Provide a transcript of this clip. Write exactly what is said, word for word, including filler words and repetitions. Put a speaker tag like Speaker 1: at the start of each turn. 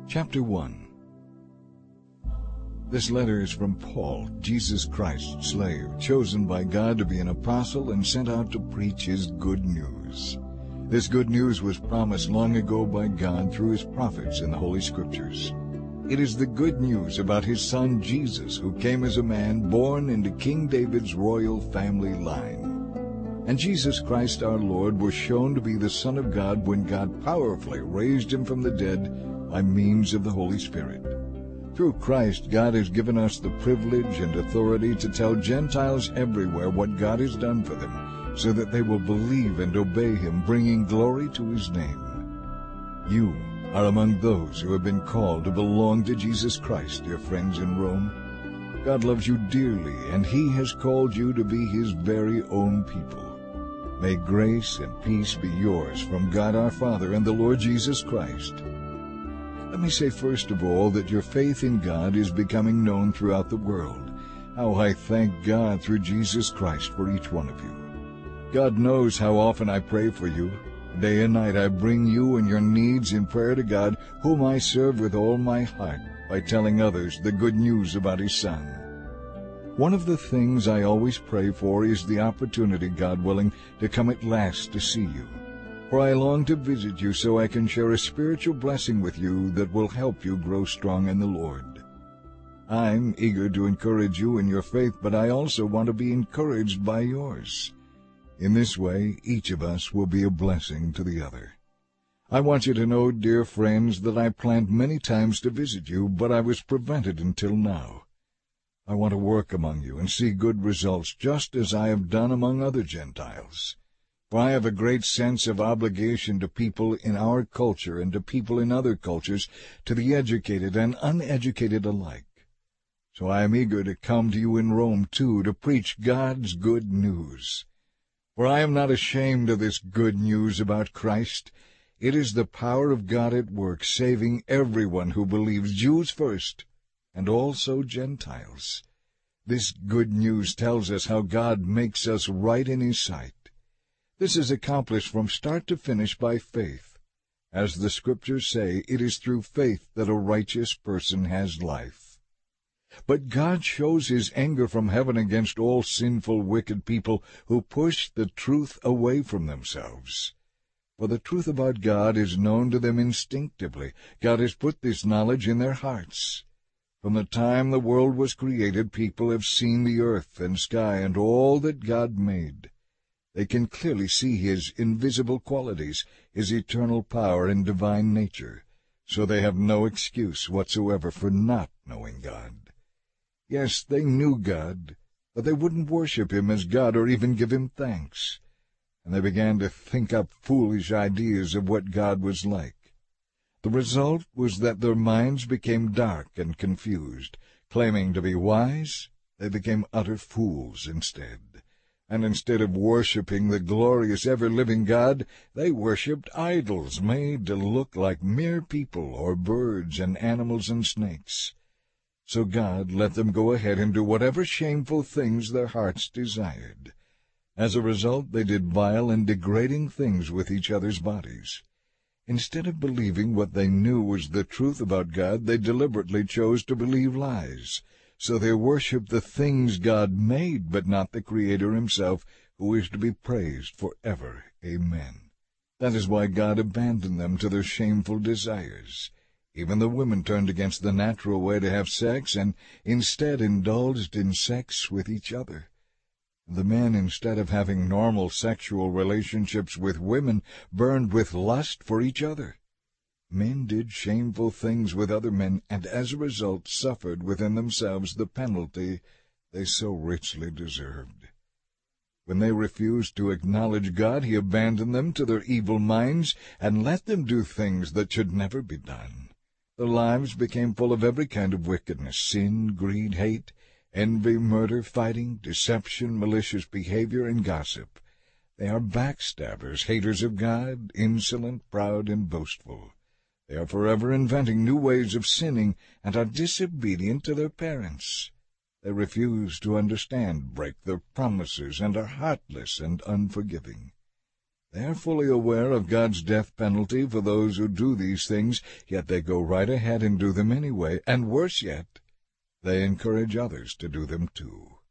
Speaker 1: Chapter one. This letter is from Paul, Jesus Christ's slave, chosen by God to be an apostle and sent out to preach his good news. This good news was promised long ago by God through his prophets in the Holy Scriptures. It is the good news about his son Jesus, who came as a man born into King David's royal family line. And Jesus Christ our Lord was shown to be the Son of God when God powerfully raised him from the dead by means of the Holy Spirit. Through Christ, God has given us the privilege and authority to tell Gentiles everywhere what God has done for them, so that they will believe and obey him, bringing glory to his name. You are among those who have been called to belong to Jesus Christ, dear friends in Rome. God loves you dearly, and he has called you to be his very own people. May grace and peace be yours from God our Father and the Lord Jesus Christ. Let me say first of all that your faith in God is becoming known throughout the world. How I thank God through Jesus Christ for each one of you. God knows how often I pray for you. Day and night I bring you and your needs in prayer to God, whom I serve with all my heart by telling others the good news about his Son. One of the things I always pray for is the opportunity, God willing, to come at last to see you. For I long to visit you so I can share a spiritual blessing with you that will help you grow strong in the Lord. I'm eager to encourage you in your faith, but I also want to be encouraged by yours. In this way, each of us will be a blessing to the other. I want you to know, dear friends, that I planned many times to visit you, but I was prevented until now. I want to work among you and see good results, just as I have done among other Gentiles. For I have a great sense of obligation to people in our culture and to people in other cultures, to the educated and uneducated alike. So I am eager to come to you in Rome, too, to preach God's good news. For I am not ashamed of this good news about Christ. It is the power of God at work, saving everyone who believes, Jews first, and also Gentiles. This good news tells us how God makes us right in his sight. This is accomplished from start to finish by faith. As the Scriptures say, it is through faith that a righteous person has life. But God shows his anger from heaven against all sinful, wicked people who push the truth away from themselves. For the truth about God is known to them instinctively. God has put this knowledge in their hearts. From the time the world was created, people have seen the earth and sky and all that God made. They can clearly see his invisible qualities, his eternal power and divine nature, so they have no excuse whatsoever for not knowing God. Yes, they knew God, but they wouldn't worship him as God or even give him thanks. And they began to think up foolish ideas of what God was like. The result was that their minds became dark and confused. Claiming to be wise, they became utter fools instead. And instead of worshiping the glorious, ever-living God, they worshipped idols made to look like mere people or birds and animals and snakes. So God let them go ahead and do whatever shameful things their hearts desired. As a result, they did vile and degrading things with each other's bodies. Instead of believing what they knew was the truth about God, they deliberately chose to believe lies. So they worshipped the things God made, but not the Creator himself, who is to be praised forever. Amen. That is why God abandoned them to their shameful desires. Even the women turned against the natural way to have sex, and instead indulged in sex with each other. The men, instead of having normal sexual relationships with women, burned with lust for each other. Men did shameful things with other men, and as a result suffered within themselves the penalty they so richly deserved. When they refused to acknowledge God, he abandoned them to their evil minds and let them do things that should never be done. Their lives became full of every kind of wickedness, sin, greed, hate, envy, murder, fighting, deception, malicious behavior, and gossip. They are backstabbers, haters of God, insolent, proud, and boastful. They are forever inventing new ways of sinning and are disobedient to their parents. They refuse to understand, break their promises, and are heartless and unforgiving. They are fully aware of God's death penalty for those who do these things, yet they go right ahead and do them anyway, and worse yet, they encourage others to do them too.